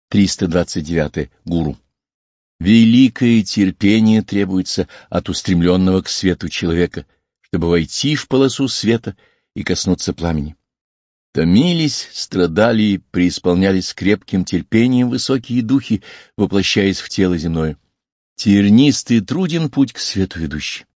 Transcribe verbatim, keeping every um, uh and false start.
триста двадцать девятое. Гуру. Великое терпение требуется от устремленного к свету человека, чтобы войти в полосу света и коснуться пламени. Томились, страдали и преисполнялись крепким терпением высокие духи, воплощаясь в тело земное. Тернист и труден путь к свету ведущий.